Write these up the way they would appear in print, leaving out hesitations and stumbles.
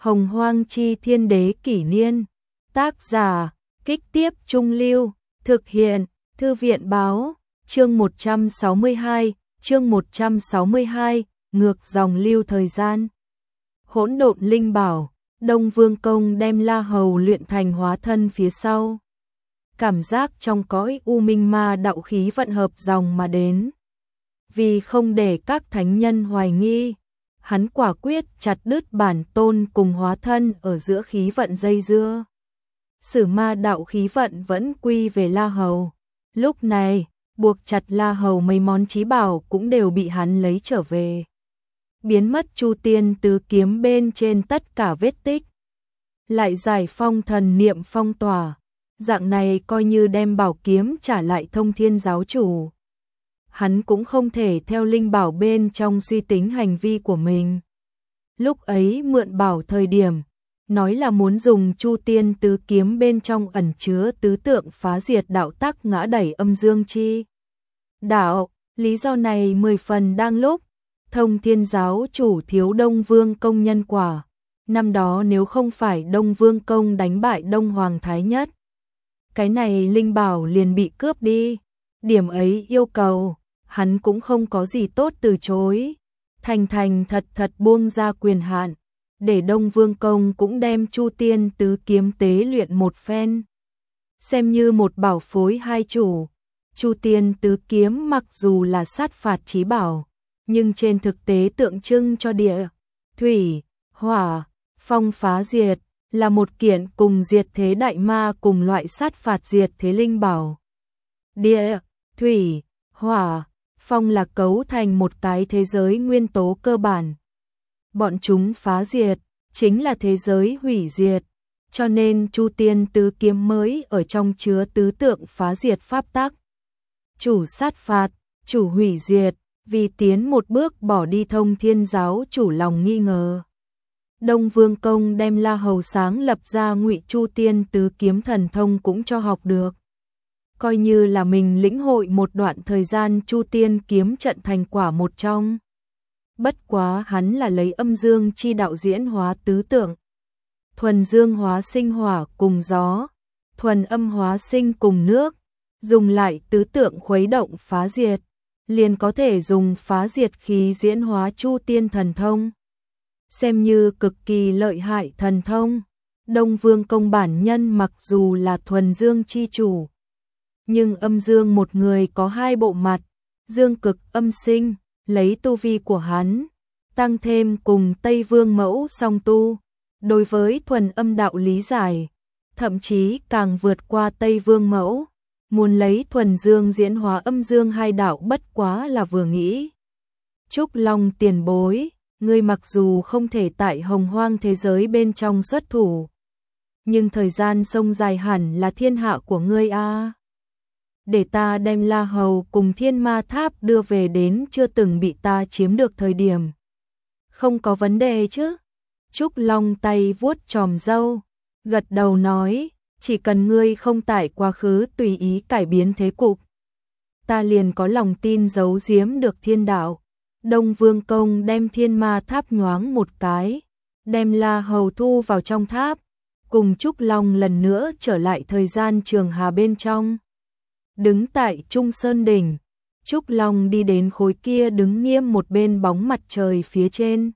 Hồng Hoang Chi Thiên Đế Kỷ Niên. Tác giả, Kích Tiếp Trung Lưu. Thực hiện, Thư viện Báo. Chương 162, ngược dòng lưu thời gian. Hỗn độn linh bảo, Đông Vương Công đem La Hầu luyện thành hóa thân phía sau. Cảm giác trong cõi u minh ma đạo khí vận hợp dòng mà đến. Vì không để các thánh nhân hoài nghi, hắn quả quyết chặt đứt bản tôn cùng hóa thân ở giữa khí vận dây dưa. Sử ma đạo khí vận vẫn quy về La Hầu. Lúc này, buộc chặt La Hầu mấy món chí bảo cũng đều bị hắn lấy trở về. Biến mất Chu Tiên Tứ Kiếm bên trên tất cả vết tích. Lại giải phong thần niệm phong tỏa. Dạng này coi như đem bảo kiếm trả lại Thông Thiên giáo chủ. Hắn cũng không thể theo linh bảo bên trong suy tính hành vi của mình. Lúc ấy mượn bảo thời điểm, nói là muốn dùng Chu Tiên Tứ Kiếm bên trong ẩn chứa tứ tượng phá diệt đạo tắc ngã đẩy âm dương chi đạo. Lý do này 10 phần đang lúc Thông Thiên giáo chủ thiếu Đông Vương Công nhân quả. Năm đó nếu không phải Đông Vương Công đánh bại Đông Hoàng Thái Nhất, cái này linh bảo liền bị cướp đi. Điểm ấy yêu cầu, hắn cũng không có gì tốt từ chối. Thành thật buông ra quyền hạn, để Đông Vương Công cũng đem Chu Tiên Tứ Kiếm tế luyện một phen. Xem như một bảo phối hai chủ. Chu Tiên Tứ Kiếm mặc dù là sát phạt chí bảo, nhưng trên thực tế tượng trưng cho địa, thủy, hỏa, phong phá diệt, là một kiện cùng diệt thế đại ma cùng loại sát phạt diệt thế linh bảo. Địa, thủy, hỏa, phong là cấu thành một cái thế giới nguyên tố cơ bản. Bọn chúng phá diệt, chính là thế giới hủy diệt. Cho nên Chu Tiên Tứ Kiếm mới ở trong chứa tứ tượng phá diệt pháp tắc. Chủ sát phạt, chủ hủy diệt, vì tiến một bước bỏ đi Thông Thiên giáo chủ lòng nghi ngờ. Đông Vương Công đem La Hầu sáng lập ra Ngụy Chu Tiên Tứ Kiếm thần thông cũng cho học được. Coi như là mình lĩnh hội một đoạn thời gian Chu Tiên kiếm trận thành quả một trong. Bất quá hắn là lấy âm dương chi đạo diễn hóa tứ tượng. Thuần dương hóa sinh hỏa cùng gió, thuần âm hóa sinh cùng nước, dùng lại tứ tượng khuấy động phá diệt, liền có thể dùng phá diệt khí diễn hóa Chu Tiên thần thông. Xem như cực kỳ lợi hại thần thông. Đông Vương Công bản nhân mặc dù là thuần dương chi chủ, nhưng âm dương một người có hai bộ mặt, dương cực âm sinh, lấy tu vi của hắn, tăng thêm cùng Tây Vương Mẫu song tu, đối với thuần âm đạo lý giải, thậm chí càng vượt qua Tây Vương Mẫu, muốn lấy thuần dương diễn hóa âm dương hai đạo bất quá là vừa nghĩ. Trúc Long tiền bối, ngươi mặc dù không thể tại Hồng Hoang thế giới bên trong xuất thủ, nhưng thời gian sông dài hẳn là thiên hạ của ngươi a. Để ta đem La Hầu cùng Thiên Ma Tháp đưa về đến chưa từng bị ta chiếm được thời điểm. Không có vấn đề chứ? Trúc Long tay vuốt chòm râu, gật đầu nói, chỉ cần ngươi không tại quá khứ tùy ý cải biến thế cục, ta liền có lòng tin giấu giếm được thiên đạo. Đông Vương Công đem Thiên Ma Tháp nhoáng một cái, đem La Hầu thu vào trong tháp, cùng Trúc Long lần nữa trở lại thời gian trường hà bên trong. Đứng tại Trung Sơn Đỉnh, Trúc Long đi đến khối kia đứng nghiêm một bên bóng mặt trời phía trên.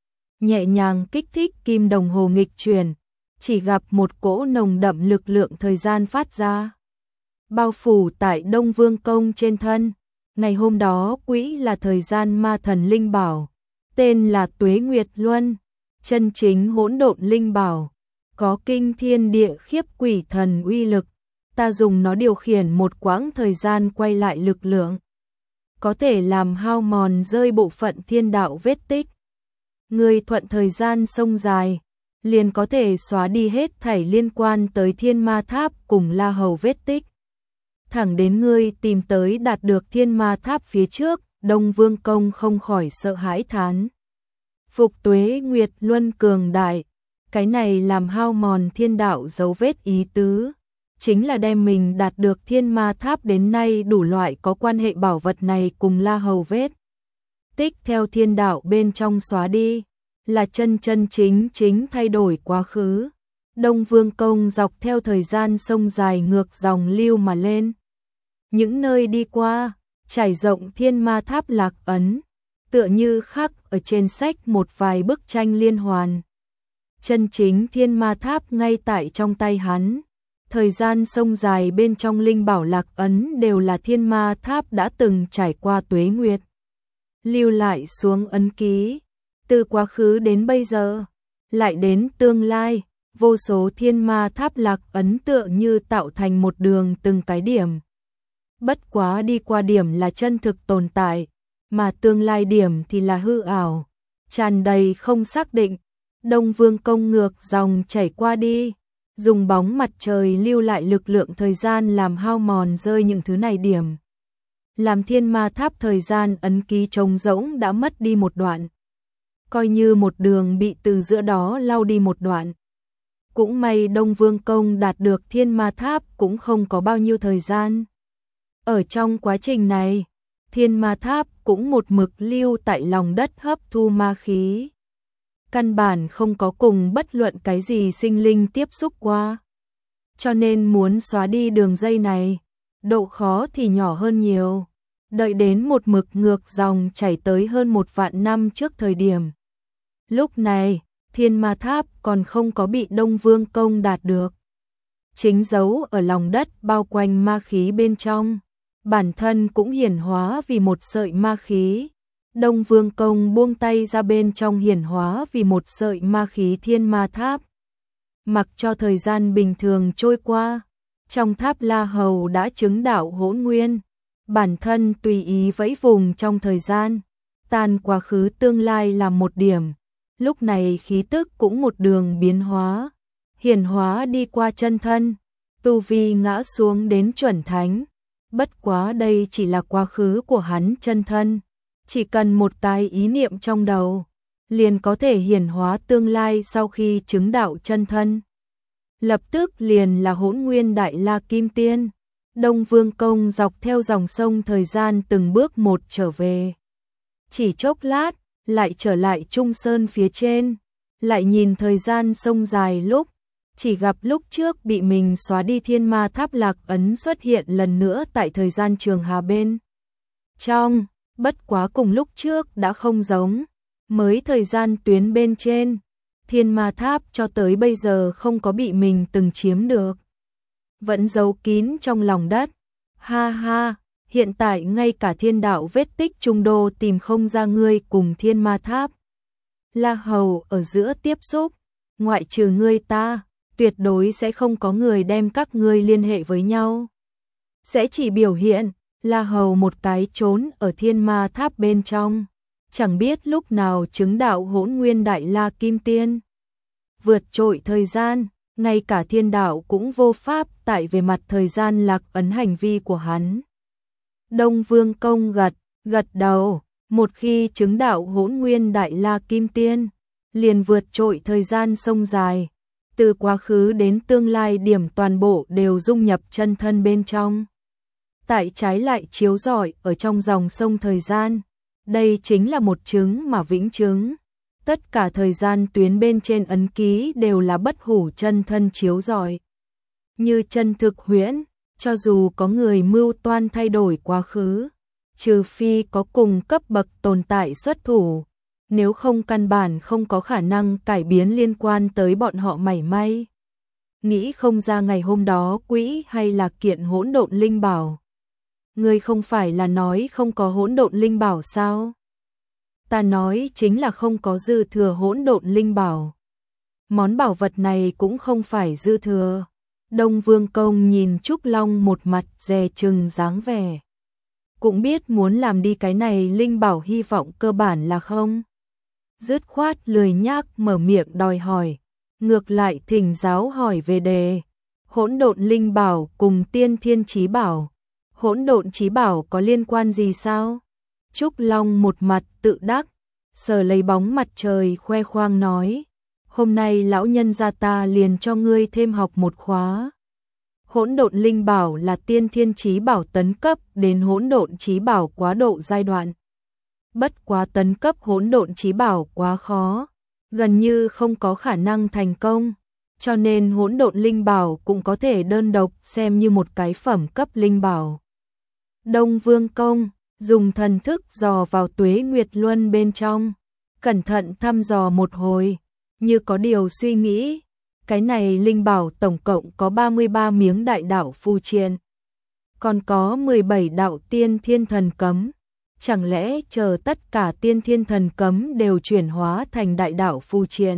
Nhẹ nhàng kích thích kim đồng hồ nghịch chuyển, chỉ gặp một cỗ nồng đậm lực lượng thời gian phát ra. Bao phủ tại Đông Vương Công trên thân. Ngày hôm đó quỹ là thời gian ma thần linh bảo, tên là Tuế Nguyệt Luân, chân chính hỗn độn linh bảo, có kinh thiên địa khiếp quỷ thần uy lực. Ta dùng nó điều khiển một quãng thời gian quay lại lực lượng, có thể làm hao mòn rơi bộ phận thiên đạo vết tích. Người thuận thời gian sông dài, liền có thể xóa đi hết thảy liên quan tới Thiên Ma Tháp cùng La Hầu vết tích. Thẳng đến ngươi tìm tới đạt được Thiên Ma Tháp phía trước, Đông Vương Công không khỏi sợ hãi thán. Phục Tuế Nguyệt Luân cường đại, cái này làm hao mòn thiên đạo dấu vết ý tứ. Chính là đem mình đạt được Thiên Ma Tháp đến nay đủ loại có quan hệ bảo vật này cùng La Hầu vết tích theo thiên đạo bên trong xóa đi. là chân chân chính chính thay đổi quá khứ. Đông Vương Công dọc theo thời gian sông dài ngược dòng lưu mà lên. Những nơi đi qua, trải rộng Thiên Ma Tháp lạc ấn, tựa như khắc ở trên sách một vài bức tranh liên hoàn. Chân chính Thiên Ma Tháp ngay tại trong tay hắn. Thời gian sông dài bên trong linh bảo lạc ấn đều là Thiên Ma Tháp đã từng trải qua tuế nguyệt. Lưu lại xuống ấn ký, từ quá khứ đến bây giờ, lại đến tương lai, vô số Thiên Ma Tháp lạc ấn tựa như tạo thành một đường từng cái điểm. Bất quá đi qua điểm là chân thực tồn tại, mà tương lai điểm thì là hư ảo, tràn đầy không xác định. Đông Vương Công ngược dòng chảy qua đi, dùng bóng mặt trời lưu lại lực lượng thời gian làm hao mòn rơi những thứ này điểm. Làm Thiên Ma Tháp thời gian ấn ký trống rỗng đã mất đi một đoạn. Coi như một đường bị từ giữa đó lau đi một đoạn. Cũng may Đông Vương Công đạt được Thiên Ma Tháp cũng không có bao nhiêu thời gian. Ở trong quá trình này, Thiên Ma Tháp cũng một mực lưu tại lòng đất hấp thu ma khí. Căn bản không có cùng bất luận cái gì sinh linh tiếp xúc qua. Cho nên muốn xóa đi đường dây này, độ khó thì nhỏ hơn nhiều. Đợi đến một mực ngược dòng chảy tới hơn 1 vạn năm trước thời điểm. Lúc này, Thiên Ma Tháp còn không có bị Đông Vương Công đạt được. Chính giấu ở lòng đất bao quanh ma khí bên trong. Bản thân cũng hiển hóa vì một sợi ma khí. Đông Vương Công buông tay ra bên trong hiển hóa vì một sợi ma khí Thiên Ma Tháp. Mặc cho thời gian bình thường trôi qua, trong tháp La Hầu đã chứng đạo hỗn nguyên. Bản thân tùy ý vẫy vùng trong thời gian, tan quá khứ tương lai làm một điểm. Lúc này khí tức cũng một đường biến hóa, hiển hóa đi qua chân thân, tu vi ngã xuống đến chuẩn thánh. Bất quá đây chỉ là quá khứ của hắn chân thân, chỉ cần một tai ý niệm trong đầu, liền có thể hiển hóa tương lai sau khi chứng đạo chân thân. Lập tức liền là hỗn nguyên đại la kim tiên. Đông Vương Công dọc theo dòng sông thời gian từng bước một trở về. Chỉ chốc lát, lại trở lại Trung Sơn phía trên, lại nhìn thời gian sông dài lúc, chỉ gặp lúc trước bị mình xóa đi Thiên Ma Tháp lạc ấn xuất hiện lần nữa tại thời gian trường hà bên trong, bất quá cùng lúc trước đã không giống, mới thời gian tuyến bên trên, Thiên Ma Tháp cho tới bây giờ không có bị mình từng chiếm được. Vẫn giấu kín trong lòng đất. Ha ha, hiện tại ngay cả thiên đạo vết tích trung đô tìm không ra ngươi cùng Thiên Ma Tháp. La Hầu ở giữa tiếp xúc, ngoại trừ ngươi ta, tuyệt đối sẽ không có người đem các ngươi liên hệ với nhau. Sẽ chỉ biểu hiện, La Hầu một cái trốn ở Thiên Ma Tháp bên trong, chẳng biết lúc nào chứng đạo hỗn nguyên đại la kim tiên. Vượt trội thời gian, ngay cả thiên đạo cũng vô pháp tại về mặt thời gian lạc ấn hành vi của hắn. Đông Vương Công gật đầu, một khi chứng đạo hỗn nguyên đại la kim tiên, liền vượt trội thời gian sông dài, từ quá khứ đến tương lai điểm toàn bộ đều dung nhập chân thân bên trong. Tại trái lại chiếu rọi ở trong dòng sông thời gian, đây chính là một chứng mà vĩnh chứng. Tất cả thời gian tuyến bên trên ấn ký đều là bất hủ chân thân chiếu rọi. Như chân thực huyễn, cho dù có người mưu toan thay đổi quá khứ, trừ phi có cùng cấp bậc tồn tại xuất thủ, nếu không căn bản không có khả năng cải biến liên quan tới bọn họ mảy may. Nghĩ không ra ngày hôm đó quỹ hay là kiện hỗn độn linh bảo. Ngươi không phải là nói không có hỗn độn linh bảo sao? Ta nói chính là không có dư thừa hỗn độn linh bảo. Món bảo vật này cũng không phải dư thừa. Đông Vương Công nhìn Trúc Long một mặt dè chừng dáng vẻ. Cũng biết muốn làm đi cái này linh bảo hy vọng cơ bản là không. Dứt khoát lười nhác mở miệng đòi hỏi. Ngược lại thỉnh giáo hỏi về đề. Hỗn độn linh bảo cùng tiên thiên chí bảo. Hỗn độn chí bảo có liên quan gì sao? Trúc Long một mặt tự đắc, sờ lấy bóng mặt trời khoe khoang nói, hôm nay lão nhân gia ta liền cho ngươi thêm học một khóa. Hỗn độn linh bảo là tiên thiên chí bảo tấn cấp đến hỗn độn chí bảo quá độ giai đoạn. Bất quá tấn cấp hỗn độn chí bảo quá khó, gần như không có khả năng thành công, cho nên hỗn độn linh bảo cũng có thể đơn độc xem như một cái phẩm cấp linh bảo. Đông Vương Công dùng thần thức dò vào Tuế Nguyệt Luân bên trong, cẩn thận thăm dò một hồi, như có điều suy nghĩ. Cái này linh bảo tổng cộng có 33 miếng đại đạo phù triện, còn có 17 đạo tiên thiên thần cấm. Chẳng lẽ chờ tất cả tiên thiên thần cấm đều chuyển hóa thành đại đạo phù triện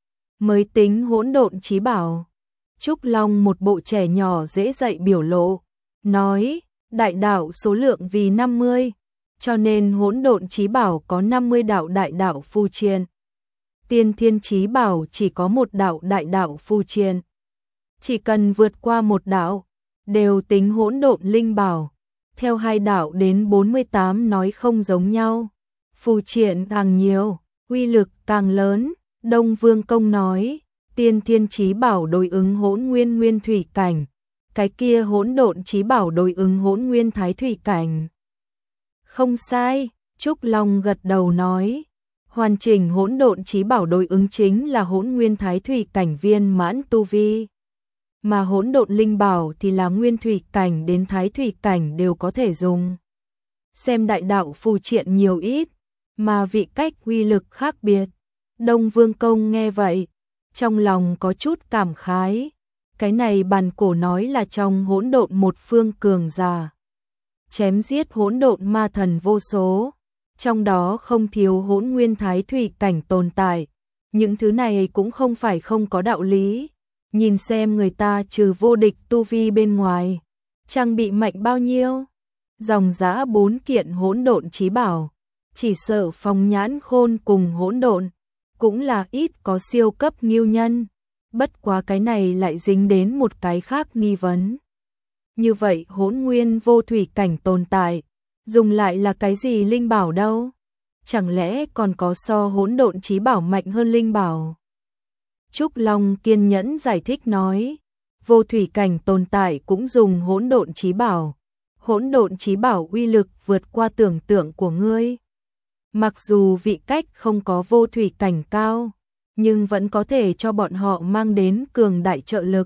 mới tính hỗn độn chí bảo? Trúc Long một bộ trẻ nhỏ dễ dạy biểu lộ, nói đại đạo số lượng vì 50, cho nên hỗn độn chí bảo có 50 đạo đại đạo phù triện. Tiên thiên chí bảo chỉ có một đạo đại đạo phù triện. Chỉ cần vượt qua một đạo, đều tính hỗn độn linh bảo. Theo 2 đạo đến 48 nói không giống nhau. Phù triện càng nhiều, uy lực càng lớn. Đông Vương Công nói, tiên thiên chí bảo đối ứng hỗn nguyên nguyên thủy cảnh, cái kia hỗn độn chí bảo đối ứng hỗn nguyên thái thủy cảnh. Không sai, Trúc Long gật đầu nói, hoàn chỉnh hỗn độn chí bảo đối ứng chính là hỗn nguyên thái thủy cảnh viên mãn tu vi, mà hỗn độn linh bảo thì là nguyên thủy cảnh đến thái thủy cảnh đều có thể dùng. Xem đại đạo phù triện nhiều ít, mà vị cách uy lực khác biệt. Đông Vương Công nghe vậy, trong lòng có chút cảm khái. Cái này bản cổ nói là trong hỗn độn một phương cường giả, chém giết hỗn độn ma thần vô số, trong đó không thiếu hỗn nguyên thái thủy cảnh tồn tại. Những thứ này cũng không phải không có đạo lý. Nhìn xem người ta trừ vô địch tu vi bên ngoài, trang bị mạnh bao nhiêu. Dòng dã 4 kiện hỗn độn chí bảo, chỉ sợ Phong Nhãn Khôn cùng hỗn độn cũng là ít có siêu cấp ngưu nhân. Bất quá cái này lại dính đến một cái khác nghi vấn. Như vậy hỗn nguyên vô thủy cảnh tồn tại, dùng lại là cái gì linh bảo đâu? Chẳng lẽ còn có so hỗn độn chí bảo mạnh hơn linh bảo? Trúc Long kiên nhẫn giải thích nói, vô thủy cảnh tồn tại cũng dùng hỗn độn chí bảo. Hỗn độn chí bảo uy lực vượt qua tưởng tượng của ngươi. Mặc dù vị cách không có vô thủy cảnh cao, nhưng vẫn có thể cho bọn họ mang đến cường đại trợ lực.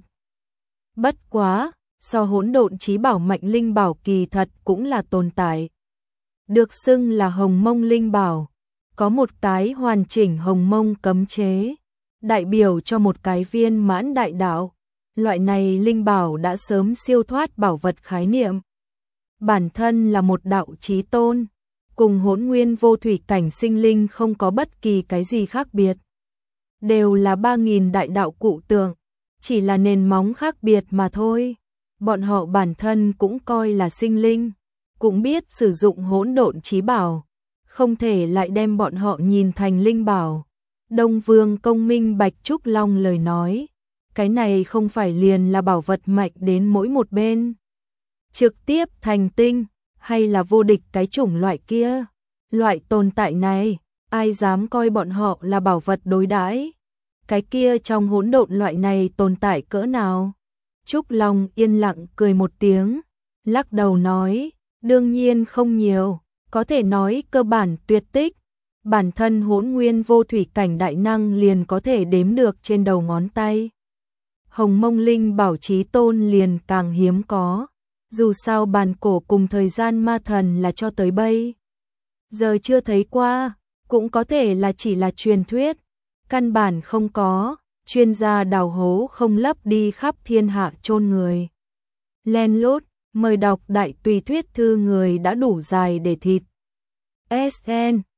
Bất quá, so hỗn độn chí bảo mạnh linh bảo kỳ thật cũng là tồn tại. Được xưng là Hồng Mông linh bảo, có một cái hoàn chỉnh Hồng Mông cấm chế, đại biểu cho một cái viên mãn đại đạo. Loại này linh bảo đã sớm siêu thoát bảo vật khái niệm. Bản thân là một đạo chí tôn, cùng hỗn nguyên vô thủy cảnh sinh linh không có bất kỳ cái gì khác biệt. Đều là 3000 đại đạo cụ tượng, chỉ là nền móng khác biệt mà thôi. Bọn họ bản thân cũng coi là sinh linh, cũng biết sử dụng hỗn độn chí bảo, không thể lại đem bọn họ nhìn thành linh bảo. Đông Vương Công minh bạch Trúc Long lời nói, cái này không phải liền là bảo vật mạnh đến mỗi một bên, trực tiếp thành tinh, hay là vô địch cái chủng loại kia. Loại tồn tại này, ai dám coi bọn họ là bảo vật đối đãi? Cái kia trong hỗn độn loại này tồn tại cỡ nào? Trúc Long yên lặng cười một tiếng, lắc đầu nói, đương nhiên không nhiều, có thể nói cơ bản tuyệt tích. Bản thân hỗn nguyên vô thủy cảnh đại năng liền có thể đếm được trên đầu ngón tay. Hồng Mông linh bảo chí tôn liền càng hiếm có. Dù sao bản cổ cùng thời gian ma thần là cho tới bây giờ chưa thấy qua, cũng có thể là chỉ là truyền thuyết, căn bản không có, chuyên gia đào hố không lấp đi khắp thiên hạ chôn người. Len lút, mời đọc đại tùy thuyết thư người đã đủ dài để thịt. SN